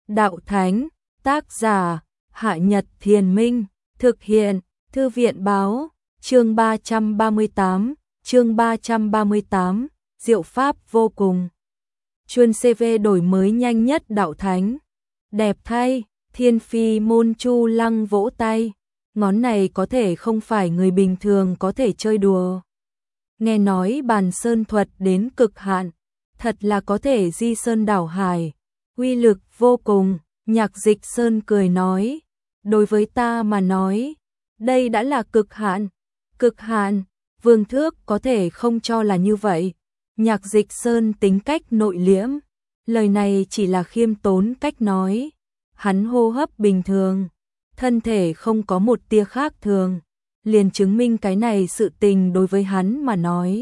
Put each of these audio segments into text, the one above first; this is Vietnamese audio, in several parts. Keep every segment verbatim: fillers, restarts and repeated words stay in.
đạo thánh, tác giả, Hạ Nhật Thiền Minh, thực hiện, Thư viện báo, chương ba trăm ba mươi tám, chương ba trăm ba mươi tám, diệu pháp vô cùng. Chuân xê vê đổi mới nhanh nhất đạo thánh. Đẹp thay, Thiên Phi Môn Chu Lăng vỗ tay. Ngón này có thể không phải người bình thường có thể chơi đùa. Nghe nói bàn sơn thuật đến cực hạn, thật là có thể di sơn đảo hải, uy lực vô cùng. Nhạc Dịch Sơn cười nói, đối với ta mà nói, đây đã là cực hạn. Cực hạn, Vương Thước có thể không cho là như vậy. Nhạc Dịch Sơn tính cách nội liễm, lời này chỉ là khiêm tốn cách nói. Hắn hô hấp bình thường, thân thể không có một tia khác thường, liền chứng minh cái này sự tình đối với hắn mà nói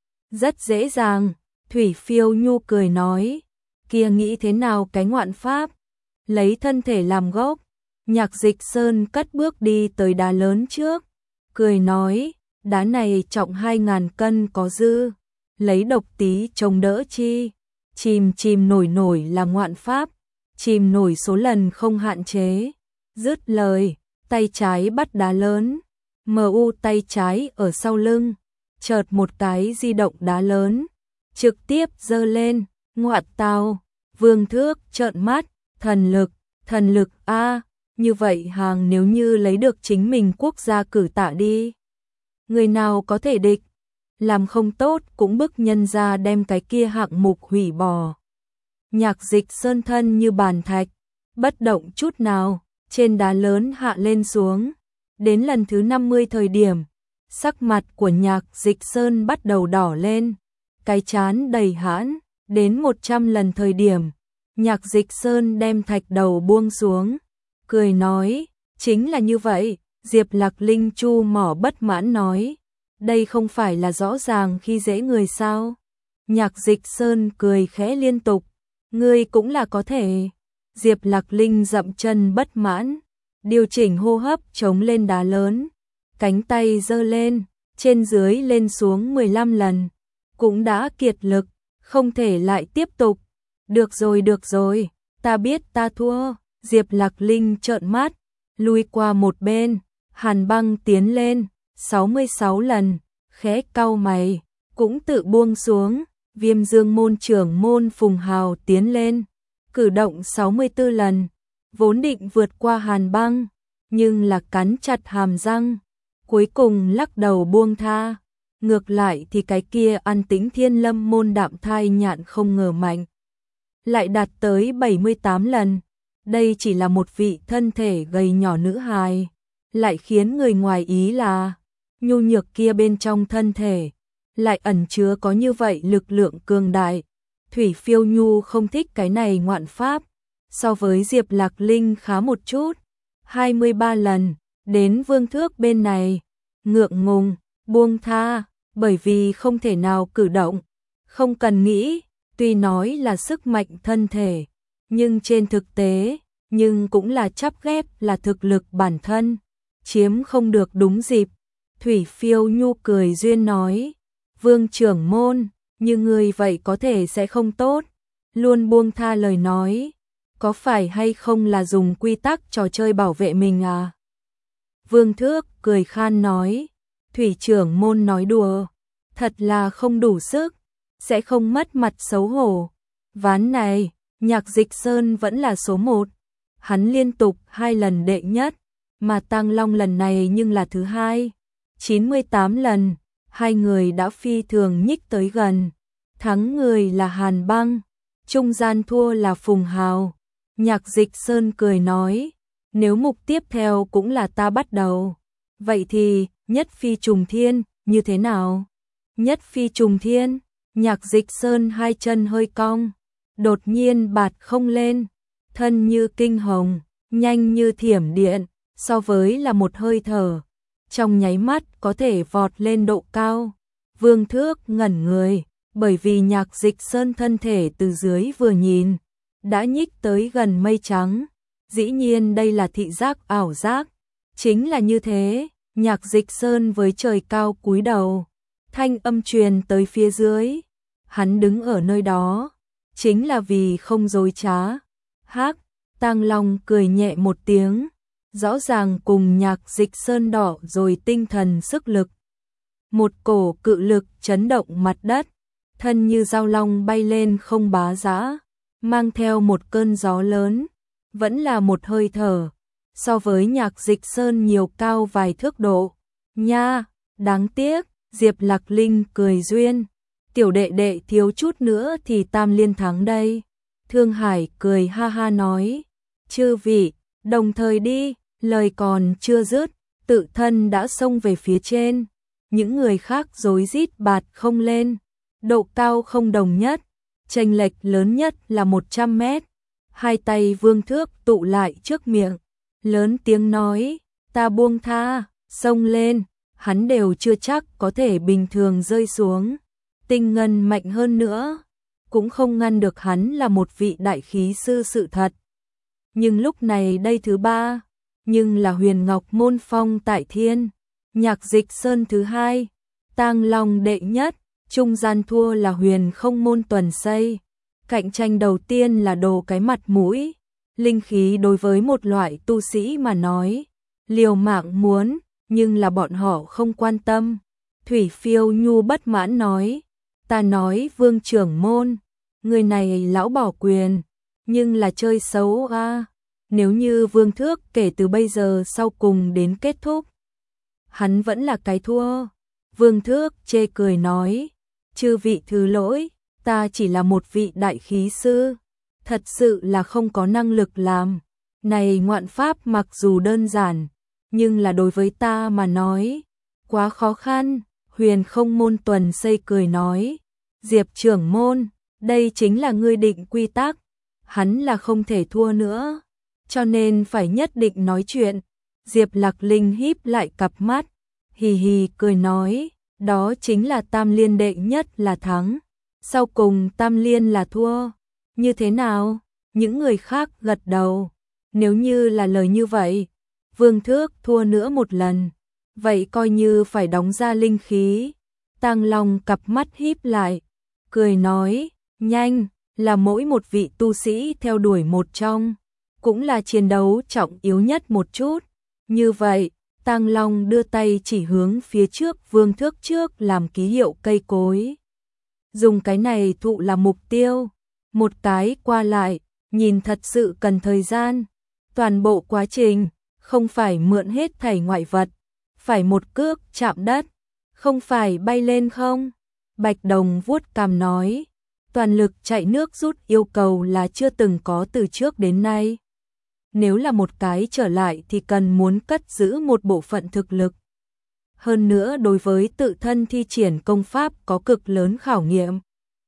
rất dễ dàng. Thủy Phiêu Nhu cười nói, kia nghĩ thế nào cái ngoạn pháp, lấy thân thể làm gốc. Nhạc Dịch Sơn cất bước đi tới đá lớn trước, cười nói, đá này trọng hai ngàn cân có dư, lấy độc tí chống đỡ chi, chìm chìm nổi nổi là ngoạn pháp, chìm nổi số lần không hạn chế. Dứt lời, tay trái bắt đá lớn, mu tay trái ở sau lưng, chợt một cái di động đá lớn, trực tiếp giơ lên. Ngoạn tào, Vương Thước trợn mắt, thần lực, thần lực a, như vậy hàng nếu như lấy được chính mình quốc gia cử tạ đi, người nào có thể địch, làm không tốt cũng bức nhân ra đem cái kia hạng mục hủy bỏ. Nhạc Dịch Sơn thân như bàn thạch, bất động chút nào, trên đá lớn hạ lên xuống. Đến lần thứ năm mươi thời điểm, sắc mặt của Nhạc Dịch Sơn bắt đầu đỏ lên, cái chán đầy hãn. Đến một trăm lần thời điểm, Nhạc Dịch Sơn đem thạch đầu buông xuống, cười nói, chính là như vậy. Diệp Lạc Linh chu mỏ bất mãn nói, đây không phải là rõ ràng khi dễ người sao? Nhạc Dịch Sơn cười khẽ liên tục, ngươi cũng là có thể. Diệp Lạc Linh dậm chân bất mãn, điều chỉnh hô hấp chống lên đá lớn, cánh tay giơ lên, trên dưới lên xuống mười lăm lần, cũng đã kiệt lực, không thể lại tiếp tục. Được rồi được rồi, ta biết ta thua. Diệp Lạc Linh trợn mắt, lui qua một bên. Hàn Băng tiến lên, sáu mươi sáu lần, khẽ cau mày, cũng tự buông xuống. Viêm Dương môn trưởng môn Phùng Hào tiến lên, cử động sáu mươi tư lần, vốn định vượt qua Hàn Băng, nhưng là cắn chặt hàm răng, cuối cùng lắc đầu buông tha. Ngược lại thì cái kia An Tĩnh Thiên Lâm môn Đạm Thai Nhạn không ngờ mạnh, lại đạt tới bảy mươi tám lần. Đây chỉ là một vị thân thể gầy nhỏ nữ hài, lại khiến người ngoài ý là nhu nhược kia bên trong thân thể lại ẩn chứa có như vậy lực lượng cường đại. Thủy Phiêu Nhu không thích cái này ngoạn pháp, so với Diệp Lạc Linh khá một chút, hai mươi ba lần. Đến Vương Thước bên này, ngượng ngùng, buông tha, bởi vì không thể nào cử động, không cần nghĩ. Tuy nói là sức mạnh thân thể, nhưng trên thực tế, nhưng cũng là chắp ghép là thực lực bản thân, chiếm không được đúng dịp. Thủy Phiêu Nhu cười duyên nói, Vương trưởng môn, như người vậy có thể sẽ không tốt, luôn buông tha lời nói, có phải hay không là dùng quy tắc trò chơi bảo vệ mình à? Vương Thước cười khan nói, Thủy trưởng môn nói đùa, thật là không đủ sức, sẽ không mất mặt xấu hổ. Ván này, Nhạc Dịch Sơn vẫn là số một, hắn liên tục hai lần đệ nhất, mà Tăng Long lần này nhưng là thứ hai, chín mươi tám lần. Hai người đã phi thường nhích tới gần, thắng người là Hàn Băng, trung gian thua là Phùng Hào. Nhạc Dịch Sơn cười nói, nếu mục tiếp theo cũng là ta bắt đầu, vậy thì nhất phi trùng thiên, như thế nào? Nhất phi trùng thiên, Nhạc Dịch Sơn hai chân hơi cong, đột nhiên bạt không lên, thân như kinh hồng, nhanh như thiểm điện, so với là một hơi thở, trong nháy mắt có thể vọt lên độ cao. Vương Thước ngẩn người, bởi vì Nhạc Dịch Sơn thân thể từ dưới vừa nhìn, đã nhích tới gần mây trắng. Dĩ nhiên đây là thị giác ảo giác, chính là như thế. Nhạc Dịch Sơn với trời cao cúi đầu, thanh âm truyền tới phía dưới, hắn đứng ở nơi đó, chính là vì không dối trá. Hắc, Tang Long cười nhẹ một tiếng, rõ ràng cùng Nhạc Dịch Sơn đỏ rồi tinh thần sức lực. Một cổ cự lực chấn động mặt đất, thân như dao long bay lên không bá giã, mang theo một cơn gió lớn, vẫn là một hơi thở, so với Nhạc Dịch Sơn nhiều cao vài thước độ. Nha, đáng tiếc, Diệp Lạc Linh cười duyên, tiểu đệ đệ thiếu chút nữa thì Tam Liên thắng đây. Thương Hải cười ha ha nói, chư vị, đồng thời đi, lời còn chưa dứt, tự thân đã xông về phía trên. Những người khác rối rít bạt không lên, độ cao không đồng nhất, chênh lệch lớn nhất là một trăm mét. Hai tay Vương Thước tụ lại trước miệng, lớn tiếng nói, ta buông tha, xông lên, hắn đều chưa chắc có thể bình thường rơi xuống. Tinh ngân mạnh hơn nữa, cũng không ngăn được hắn là một vị đại khí sư sự thật. Nhưng lúc này đây thứ ba, nhưng là Huyền Ngọc môn phong tại thiên, Nhạc Dịch Sơn thứ hai, Tang Long đệ nhất, trung gian thua là Huyền Không môn Tuần Xây. Cạnh tranh đầu tiên là đồ cái mặt mũi, linh khí đối với một loại tu sĩ mà nói, liều mạng muốn, nhưng là bọn họ không quan tâm. Thủy Phiêu Nhu bất mãn nói, ta nói Vương trưởng môn, người này lão bỏ quyền, nhưng là chơi xấu a. À. Nếu như Vương Thước kể từ bây giờ sau cùng đến kết thúc, hắn vẫn là cái thua. Vương Thước chê cười nói, chư vị thứ lỗi, ta chỉ là một vị đại khí sư, thật sự là không có năng lực làm. Này ngoạn pháp mặc dù đơn giản, nhưng là đối với ta mà nói, quá khó khăn. Huyền Không môn Tuần Xây cười nói, Diệp trưởng môn, đây chính là ngươi định quy tắc, hắn là không thể thua nữa, cho nên phải nhất định nói chuyện. Diệp Lạc Linh híp lại cặp mắt, hì hì cười nói, đó chính là Tam Liên đệ nhất là thắng, sau cùng Tam Liên là thua, như thế nào? Những người khác gật đầu, nếu như là lời như vậy, Vương Thước thua nữa một lần, vậy coi như phải đóng ra linh khí. Tang Long cặp mắt híp lại, cười nói, nhanh, là mỗi một vị tu sĩ theo đuổi một trong, cũng là chiến đấu trọng yếu nhất một chút. Như vậy, Tang Long đưa tay chỉ hướng phía trước Vương Thước trước làm ký hiệu cây cối. Dùng cái này thụ là mục tiêu, một cái qua lại, nhìn thật sự cần thời gian. Toàn bộ quá trình, không phải mượn hết thảy ngoại vật, phải một cước chạm đất, không phải bay lên không. Bạch Đồng vuốt cằm nói, toàn lực chạy nước rút yêu cầu là chưa từng có từ trước đến nay. Nếu là một cái trở lại thì cần muốn cất giữ một bộ phận thực lực. Hơn nữa đối với tự thân thi triển công pháp có cực lớn khảo nghiệm.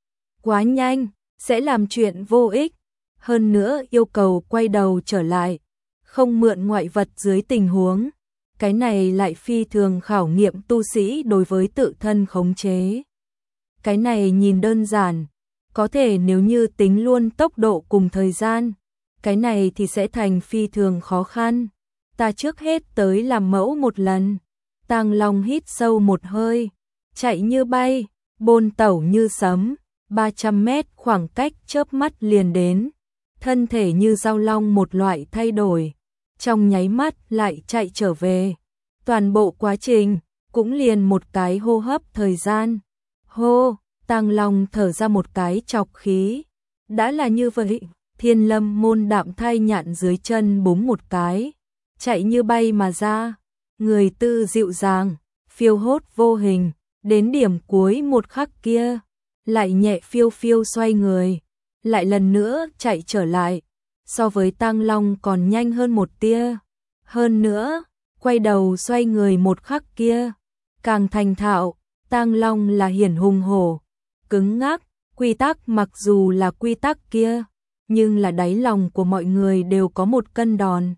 Quá nhanh, sẽ làm chuyện vô ích. Hơn nữa yêu cầu quay đầu trở lại, không mượn ngoại vật dưới tình huống. Cái này lại phi thường khảo nghiệm tu sĩ đối với tự thân khống chế. Cái này nhìn đơn giản, có thể nếu như tính luôn tốc độ cùng thời gian, cái này thì sẽ thành phi thường khó khăn. Ta trước hết tới làm mẫu một lần. Tang Long hít sâu một hơi, chạy như bay, bôn tẩu như sấm, ba trăm mét khoảng cách chớp mắt liền đến. Thân thể như dao long một loại thay đổi, trong nháy mắt lại chạy trở về. Toàn bộ quá trình cũng liền một cái hô hấp thời gian. Hô, Tang Long thở ra một cái chọc khí. Đã là như vậy, Thiên Lâm môn đạm thai nhạn dưới chân búng một cái, chạy như bay mà ra. Người tư dịu dàng, phiêu hốt vô hình, đến điểm cuối một khắc kia, lại nhẹ phiêu phiêu xoay người, lại lần nữa chạy trở lại, so với Tang Long còn nhanh hơn một tia. Hơn nữa, quay đầu xoay người một khắc kia, càng thành thạo. Tang Long là hiển hùng hổ, cứng ngắc, quy tắc mặc dù là quy tắc kia, nhưng là đáy lòng của mọi người đều có một cân đòn.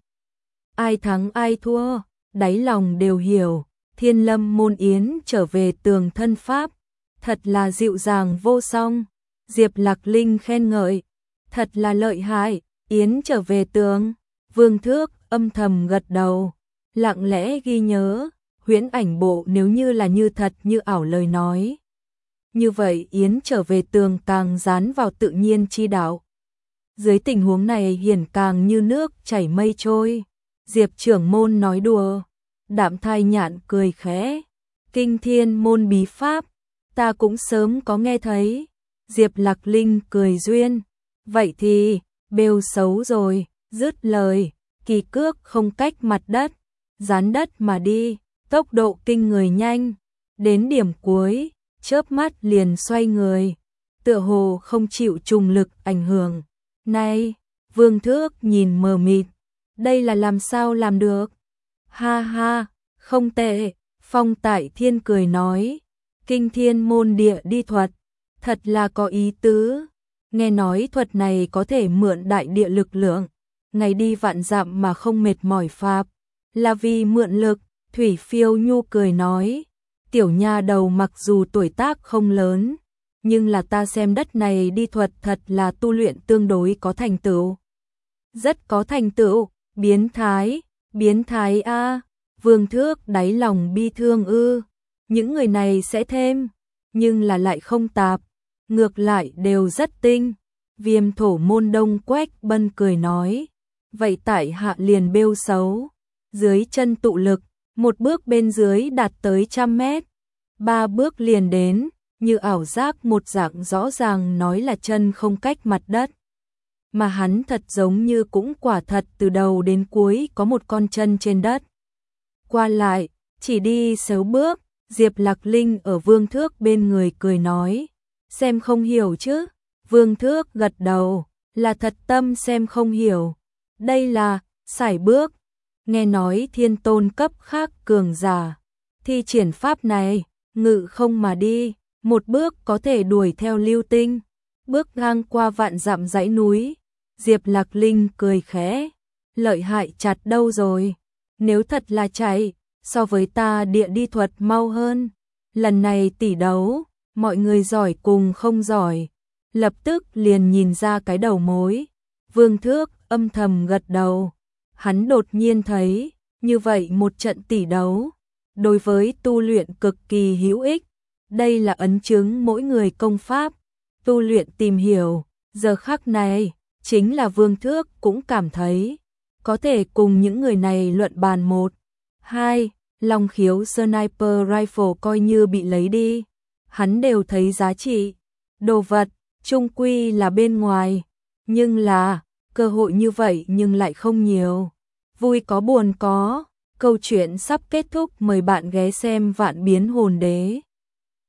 Ai thắng ai thua, đáy lòng đều hiểu. Thiên Lâm môn Yến trở về tường thân pháp, thật là dịu dàng vô song. Diệp Lạc Linh khen ngợi, thật là lợi hại. Yến trở về tường. Vương Thước âm thầm gật đầu, lặng lẽ ghi nhớ. Huyễn ảnh bộ nếu như là như thật như ảo lời nói, như vậy Yến trở về tường càng dán vào tự nhiên chi đạo. Dưới tình huống này hiển càng như nước chảy mây trôi. Diệp trưởng môn nói đùa. Đạm Thai Nhạn cười khẽ. Kinh thiên môn bí pháp, ta cũng sớm có nghe thấy. Diệp Lạc Linh cười duyên. Vậy thì, bêu xấu rồi, dứt lời, kỳ cước không cách mặt đất, dán đất mà đi, tốc độ kinh người nhanh. Đến điểm cuối, chớp mắt liền xoay người, tựa hồ không chịu trùng lực ảnh hưởng. Này, Vương Thước nhìn mờ mịt, đây là làm sao làm được? Ha ha, không tệ, Phong Tại Thiên cười nói, kinh thiên môn địa đi thuật, thật là có ý tứ. Nghe nói thuật này có thể mượn đại địa lực lượng, ngày đi vạn dặm mà không mệt mỏi pháp, là vì mượn lực. Thủy Phiêu Nhu cười nói, tiểu nha đầu mặc dù tuổi tác không lớn, nhưng là ta xem đất này đi thuật thật là tu luyện tương đối có thành tựu. Rất có thành tựu, biến thái, biến thái a. Vương Thước đáy lòng bi thương ư, những người này sẽ thêm, nhưng là lại không tạp, ngược lại đều rất tinh. Viêm Thổ Môn Đông Quách Bân cười nói, vậy tại hạ liền bêu xấu, dưới chân tụ lực, một bước bên dưới đạt tới trăm mét, ba bước liền đến, như ảo giác một dạng rõ ràng nói là chân không cách mặt đất. Mà hắn thật giống như cũng quả thật từ đầu đến cuối có một con chân trên đất. Qua lại, chỉ đi sáu bước, Diệp Lạc Linh ở Vương Thước bên người cười nói, xem không hiểu chứ? Vương Thước gật đầu, là thật tâm xem không hiểu. Đây là sải bước, nghe nói thiên tôn cấp khác cường giả, thi triển pháp này, ngự không mà đi, một bước có thể đuổi theo lưu tinh, bước ngang qua vạn dặm dãy núi. Diệp Lạc Linh cười khẽ, lợi hại chặt đâu rồi, nếu thật là chạy, so với ta địa đi thuật mau hơn. Lần này tỷ đấu, mọi người giỏi cùng không giỏi, lập tức liền nhìn ra cái đầu mối. Vương Thước âm thầm gật đầu, hắn đột nhiên thấy, như vậy một trận tỷ đấu, đối với tu luyện cực kỳ hữu ích. Đây là ấn chứng mỗi người công pháp, tu luyện tìm hiểu, giờ khắc này, chính là Vương Thước cũng cảm thấy, có thể cùng những người này luận bàn một, hai, Long Khiếu Sniper Rifle coi như bị lấy đi, hắn đều thấy giá trị, đồ vật, chung quy là bên ngoài, nhưng là, cơ hội như vậy nhưng lại không nhiều, vui có buồn có, câu chuyện sắp kết thúc, mời bạn ghé xem Vạn Biến Hồn Đế.